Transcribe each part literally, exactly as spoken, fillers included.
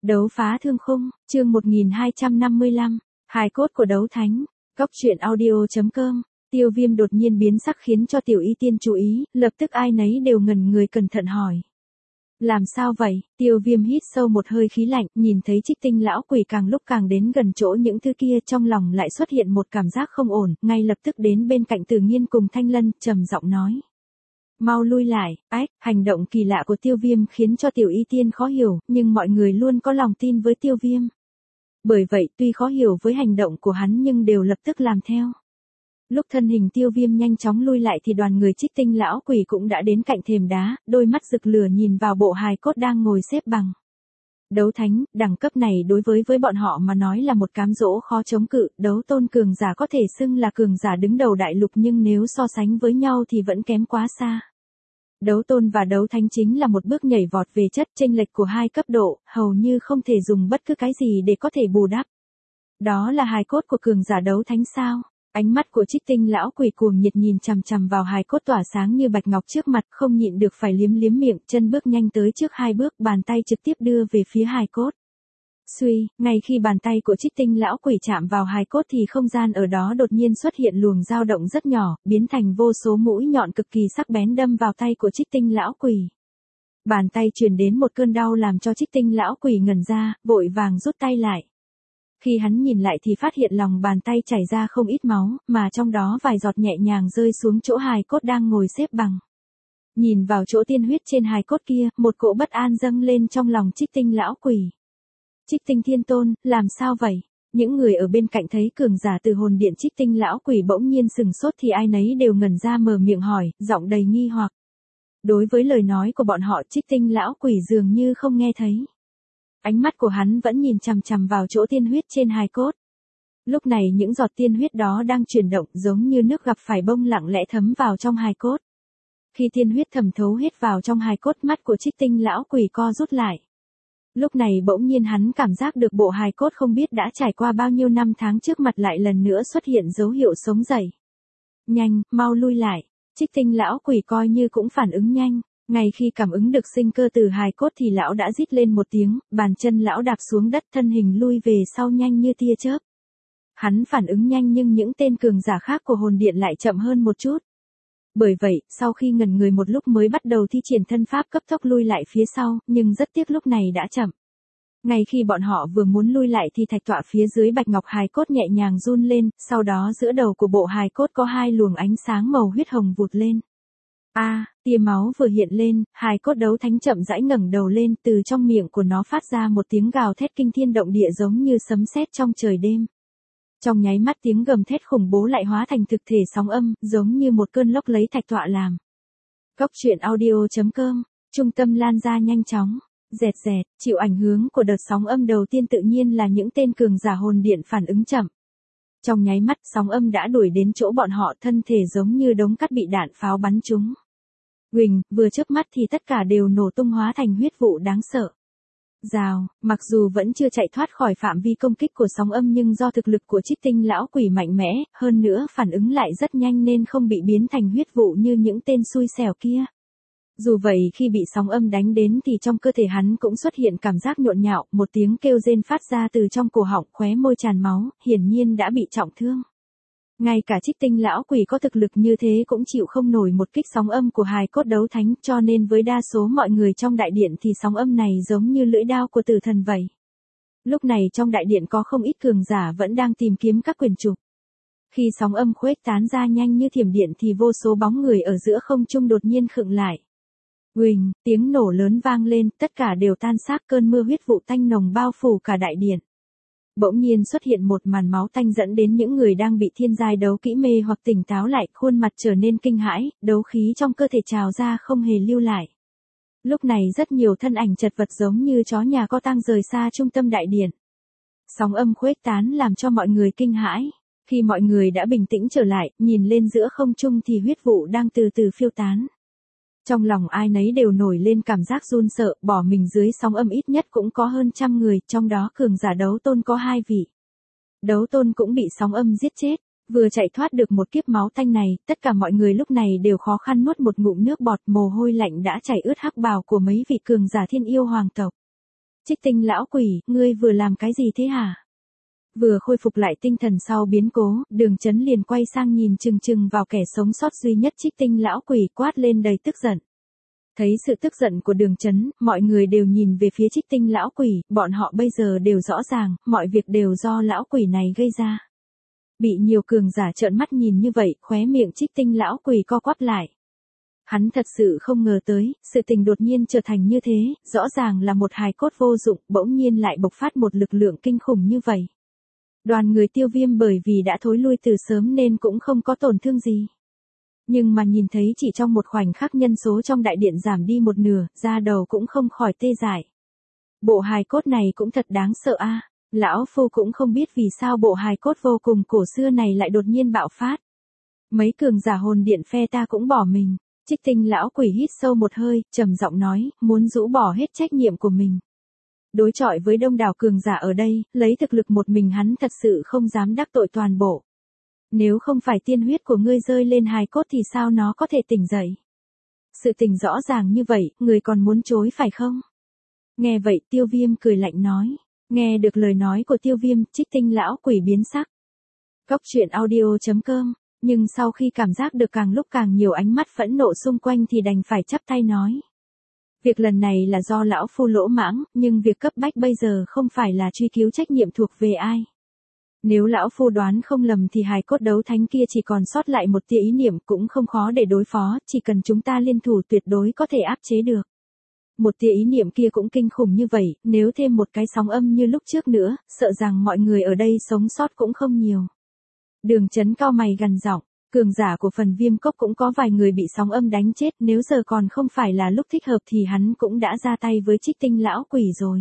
Đấu phá thương khung, chương một nghìn hai trăm năm mươi lăm, hài cốt của đấu thánh, góc truyện audio.com, Tiêu Viêm đột nhiên biến sắc khiến cho Tiểu Y Tiên chú ý, lập tức ai nấy đều ngẩn người cẩn thận hỏi. Làm sao vậy? Tiêu Viêm hít sâu một hơi khí lạnh, nhìn thấy Trích Tinh lão quỷ càng lúc càng đến gần chỗ những thứ kia, trong lòng lại xuất hiện một cảm giác không ổn, ngay lập tức đến bên cạnh Tử Nghiên cùng Thanh Lân, trầm giọng nói. Mau lui lại. Ách, hành động kỳ lạ của Tiêu Viêm khiến cho Tiểu Y Tiên khó hiểu, nhưng mọi người luôn có lòng tin với Tiêu Viêm. Bởi vậy, tuy khó hiểu với hành động của hắn nhưng đều lập tức làm theo. Lúc thân hình Tiêu Viêm nhanh chóng lui lại thì đoàn người Trích Tinh lão quỷ cũng đã đến cạnh thềm đá, đôi mắt rực lửa nhìn vào bộ hài cốt đang ngồi xếp bằng. Đấu thánh, đẳng cấp này đối với với bọn họ mà nói là một cám dỗ khó chống cự, đấu tôn cường giả có thể xưng là cường giả đứng đầu đại lục nhưng nếu so sánh với nhau thì vẫn kém quá xa. Đấu tôn và đấu thánh chính là một bước nhảy vọt về chất, chênh lệch của hai cấp độ, hầu như không thể dùng bất cứ cái gì để có thể bù đắp. Đó là hài cốt của cường giả đấu thánh sao? Ánh mắt của Trích Tinh lão quỷ cuồng nhiệt nhìn chằm chằm vào hài cốt tỏa sáng như bạch ngọc trước mặt, không nhịn được phải liếm liếm miệng, chân bước nhanh tới trước hai bước, bàn tay trực tiếp đưa về phía hài cốt. Suy, ngay khi bàn tay của Trích Tinh lão quỷ chạm vào hài cốt thì không gian ở đó đột nhiên xuất hiện luồng dao động rất nhỏ, biến thành vô số mũi nhọn cực kỳ sắc bén đâm vào tay của Trích Tinh lão quỷ. Bàn tay truyền đến một cơn đau làm cho Trích Tinh lão quỷ ngẩn ra, vội vàng rút tay lại. Khi hắn nhìn lại thì phát hiện lòng bàn tay chảy ra không ít máu, mà trong đó vài giọt nhẹ nhàng rơi xuống chỗ hài cốt đang ngồi xếp bằng. Nhìn vào chỗ tiên huyết trên hài cốt kia, một cỗ bất an dâng lên trong lòng Trích Tinh lão quỷ. Trích Tinh Thiên Tôn, làm sao vậy? Những người ở bên cạnh thấy cường giả từ hồn điện Trích Tinh lão quỷ bỗng nhiên sừng sốt thì ai nấy đều ngẩn ra mở miệng hỏi, giọng đầy nghi hoặc. Đối với lời nói của bọn họ, Trích Tinh lão quỷ dường như không nghe thấy. Ánh mắt của hắn vẫn nhìn chằm chằm vào chỗ tiên huyết trên hài cốt. Lúc này những giọt tiên huyết đó đang chuyển động giống như nước gặp phải bông lặng lẽ thấm vào trong hài cốt. Khi tiên huyết thẩm thấu hết vào trong hài cốt, mắt của Trích Tinh lão quỷ co rút lại. Lúc này bỗng nhiên hắn cảm giác được bộ hài cốt không biết đã trải qua bao nhiêu năm tháng trước mặt lại lần nữa xuất hiện dấu hiệu sống dậy. Nhanh, mau lui lại. Trích Tinh lão quỷ coi như cũng phản ứng nhanh. Ngay khi cảm ứng được sinh cơ từ hài cốt thì lão đã rít lên một tiếng, bàn chân lão đạp xuống đất, thân hình lui về sau nhanh như tia chớp. Hắn phản ứng nhanh nhưng những tên cường giả khác của hồn điện lại chậm hơn một chút. Bởi vậy, sau khi ngẩn người một lúc mới bắt đầu thi triển thân pháp cấp tốc lui lại phía sau, nhưng rất tiếc lúc này đã chậm. Ngay khi bọn họ vừa muốn lui lại thì thạch tọa phía dưới bạch ngọc hài cốt nhẹ nhàng run lên, sau đó giữa đầu của bộ hài cốt có hai luồng ánh sáng màu huyết hồng vụt lên. A, à, tia máu vừa hiện lên, hài cốt đấu thánh chậm rãi ngẩng đầu lên, từ trong miệng của nó phát ra một tiếng gào thét kinh thiên động địa giống như sấm sét trong trời đêm. Trong nháy mắt tiếng gầm thét khủng bố lại hóa thành thực thể sóng âm, giống như một cơn lốc lấy thạch tọa làm. Góc truyện audio.com, trung tâm lan ra nhanh chóng, dẹt dẹt, chịu ảnh hưởng của đợt sóng âm đầu tiên tự nhiên là những tên cường giả hồn điện phản ứng chậm. Trong nháy mắt sóng âm đã đuổi đến chỗ bọn họ, thân thể giống như đống cát bị đạn pháo bắn trúng. Huỳnh, vừa chớp mắt thì tất cả đều nổ tung hóa thành huyết vụ đáng sợ. Rào, mặc dù vẫn chưa chạy thoát khỏi phạm vi công kích của sóng âm nhưng do thực lực của Trích Tinh lão quỷ mạnh mẽ, hơn nữa phản ứng lại rất nhanh nên không bị biến thành huyết vụ như những tên xui xẻo kia. Dù vậy khi bị sóng âm đánh đến thì trong cơ thể hắn cũng xuất hiện cảm giác nhộn nhạo, một tiếng kêu rên phát ra từ trong cổ họng, khóe môi tràn máu, hiển nhiên đã bị trọng thương. Ngay cả Trích Tinh lão quỷ có thực lực như thế cũng chịu không nổi một kích sóng âm của hài cốt đấu thánh, cho nên với đa số mọi người trong đại điện thì sóng âm này giống như lưỡi đao của tử thần vậy. Lúc này trong đại điện có không ít cường giả vẫn đang tìm kiếm các quyền trục. Khi sóng âm khuếch tán ra nhanh như thiểm điện thì vô số bóng người ở giữa không trung đột nhiên khựng lại. Huỳnh, tiếng nổ lớn vang lên, tất cả đều tan xác, cơn mưa huyết vụ tanh nồng bao phủ cả đại điện. Bỗng nhiên xuất hiện một màn máu tanh dẫn đến những người đang bị thiên giai đấu kỹ mê hoặc tỉnh táo lại, khuôn mặt trở nên kinh hãi, đấu khí trong cơ thể trào ra không hề lưu lại. Lúc này rất nhiều thân ảnh chật vật giống như chó nhà có tang rời xa trung tâm đại điện. Sóng âm khuếch tán làm cho mọi người kinh hãi. Khi mọi người đã bình tĩnh trở lại, nhìn lên giữa không trung thì huyết vụ đang từ từ phiêu tán. Trong lòng ai nấy đều nổi lên cảm giác run sợ, bỏ mình dưới sóng âm ít nhất cũng có hơn trăm người, trong đó cường giả đấu tôn có hai vị. Đấu tôn cũng bị sóng âm giết chết, vừa chạy thoát được một kiếp máu tanh này, tất cả mọi người lúc này đều khó khăn nuốt một ngụm nước bọt, mồ hôi lạnh đã chảy ướt hắc bào của mấy vị cường giả thiên yêu hoàng tộc. Trích Tinh lão quỷ, ngươi vừa làm cái gì thế hả? Vừa khôi phục lại tinh thần sau biến cố, Đường Chấn liền quay sang nhìn chừng chừng vào kẻ sống sót duy nhất Trích Tinh lão quỷ, quát lên đầy tức giận. Thấy sự tức giận của Đường Chấn, mọi người đều nhìn về phía Trích Tinh lão quỷ, bọn họ bây giờ đều rõ ràng, mọi việc đều do lão quỷ này gây ra. Bị nhiều cường giả trợn mắt nhìn như vậy, khóe miệng Trích Tinh lão quỷ co quắp lại. Hắn thật sự không ngờ tới, sự tình đột nhiên trở thành như thế, rõ ràng là một hài cốt vô dụng, bỗng nhiên lại bộc phát một lực lượng kinh khủng như vậy. Đoàn người Tiêu Viêm bởi vì đã thối lui từ sớm nên cũng không có tổn thương gì. Nhưng mà nhìn thấy chỉ trong một khoảnh khắc nhân số trong đại điện giảm đi một nửa, da đầu cũng không khỏi tê dại. Bộ hài cốt này cũng thật đáng sợ a. Lão Phu cũng không biết vì sao bộ hài cốt vô cùng cổ xưa này lại đột nhiên bạo phát. Mấy cường giả hồn điện phe ta cũng bỏ mình. Trích Tinh lão quỷ hít sâu một hơi, trầm giọng nói, muốn rũ bỏ hết trách nhiệm của mình. Đối chọi với đông đảo cường giả ở đây, lấy thực lực một mình hắn thật sự không dám đắc tội toàn bộ. Nếu không phải tiên huyết của ngươi rơi lên hài cốt thì sao nó có thể tỉnh dậy? Sự tình rõ ràng như vậy, người còn muốn chối phải không? Nghe vậy Tiêu Viêm cười lạnh nói. Nghe được lời nói của Tiêu Viêm, Trích Tinh lão quỷ biến sắc. Góc truyện audio chấm com. Nhưng sau khi cảm giác được càng lúc càng nhiều ánh mắt phẫn nộ xung quanh thì đành phải chắp tay nói. Việc lần này là do lão phu lỗ mãng, nhưng việc cấp bách bây giờ không phải là truy cứu trách nhiệm thuộc về ai. Nếu lão phu đoán không lầm thì hài cốt đấu thánh kia chỉ còn sót lại một tia ý niệm cũng không khó để đối phó, chỉ cần chúng ta liên thủ tuyệt đối có thể áp chế được. Một tia ý niệm kia cũng kinh khủng như vậy, nếu thêm một cái sóng âm như lúc trước nữa, sợ rằng mọi người ở đây sống sót cũng không nhiều. Đường Chấn cao mày gằn giọng, cường giả của phần Viêm Cốc cũng có vài người bị sóng âm đánh chết, nếu giờ còn không phải là lúc thích hợp thì hắn cũng đã ra tay với Trích Tinh lão quỷ rồi.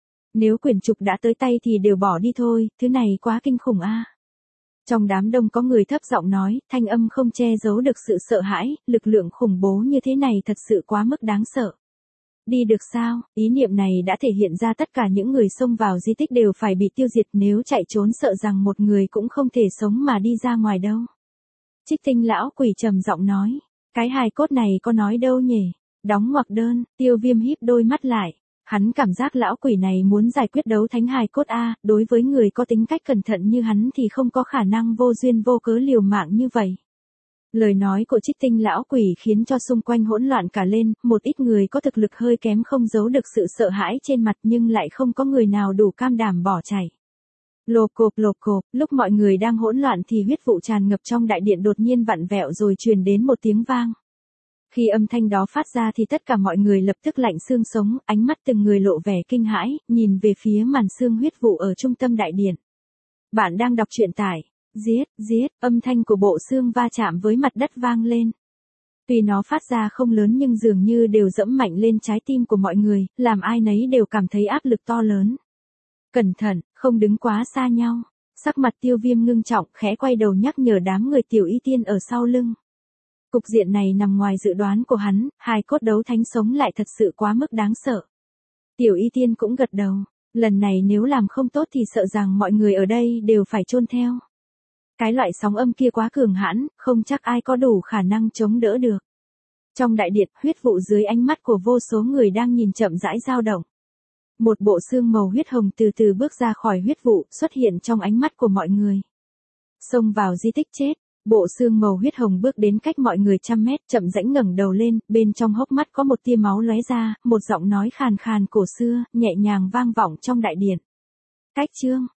Nếu quyển trục đã tới tay thì đều bỏ đi thôi, thứ này quá kinh khủng a. Trong đám đông có người thấp giọng nói, thanh âm không che giấu được sự sợ hãi, lực lượng khủng bố như thế này thật sự quá mức đáng sợ. Đi được sao, ý niệm này đã thể hiện ra tất cả những người xông vào di tích đều phải bị tiêu diệt, nếu chạy trốn sợ rằng một người cũng không thể sống mà đi ra ngoài đâu. Trích Tinh lão quỷ trầm giọng nói, cái hài cốt này có nói đâu nhỉ, đóng ngoặc đơn, Tiêu Viêm híp đôi mắt lại, hắn cảm giác lão quỷ này muốn giải quyết đấu thánh hài cốt a, đối với người có tính cách cẩn thận như hắn thì không có khả năng vô duyên vô cớ liều mạng như vậy. Lời nói của Trích Tinh lão quỷ khiến cho xung quanh hỗn loạn cả lên, một ít người có thực lực hơi kém không giấu được sự sợ hãi trên mặt nhưng lại không có người nào đủ cam đảm bỏ chạy. Lộp cộp lộp cộp, lúc mọi người đang hỗn loạn thì huyết vụ tràn ngập trong đại điện đột nhiên vặn vẹo rồi truyền đến một tiếng vang. Khi âm thanh đó phát ra thì tất cả mọi người lập tức lạnh xương sống, ánh mắt từng người lộ vẻ kinh hãi, nhìn về phía màn xương huyết vụ ở trung tâm đại điện. Bạn đang đọc truyện tải. Giết, giết, âm thanh của bộ xương va chạm với mặt đất vang lên. Tuy nó phát ra không lớn nhưng dường như đều dẫm mạnh lên trái tim của mọi người, làm ai nấy đều cảm thấy áp lực to lớn. Cẩn thận, không đứng quá xa nhau. Sắc mặt Tiêu Viêm ngưng trọng, khẽ quay đầu nhắc nhở đám người Tiểu Y Tiên ở sau lưng. Cục diện này nằm ngoài dự đoán của hắn, hài cốt đấu thánh sống lại thật sự quá mức đáng sợ. Tiểu Y Tiên cũng gật đầu, lần này nếu làm không tốt thì sợ rằng mọi người ở đây đều phải chôn theo. Cái loại sóng âm kia quá cường hãn, không chắc ai có đủ khả năng chống đỡ được. Trong đại điện, huyết vụ dưới ánh mắt của vô số người đang nhìn chậm rãi dao động. Một bộ xương màu huyết hồng từ từ bước ra khỏi huyết vụ, xuất hiện trong ánh mắt của mọi người. Xông vào di tích chết, bộ xương màu huyết hồng bước đến cách mọi người trăm mét, chậm rãnh ngẩng đầu lên, bên trong hốc mắt có một tia máu lóe ra, một giọng nói khàn khàn cổ xưa, nhẹ nhàng vang vọng trong đại điện. Cách chương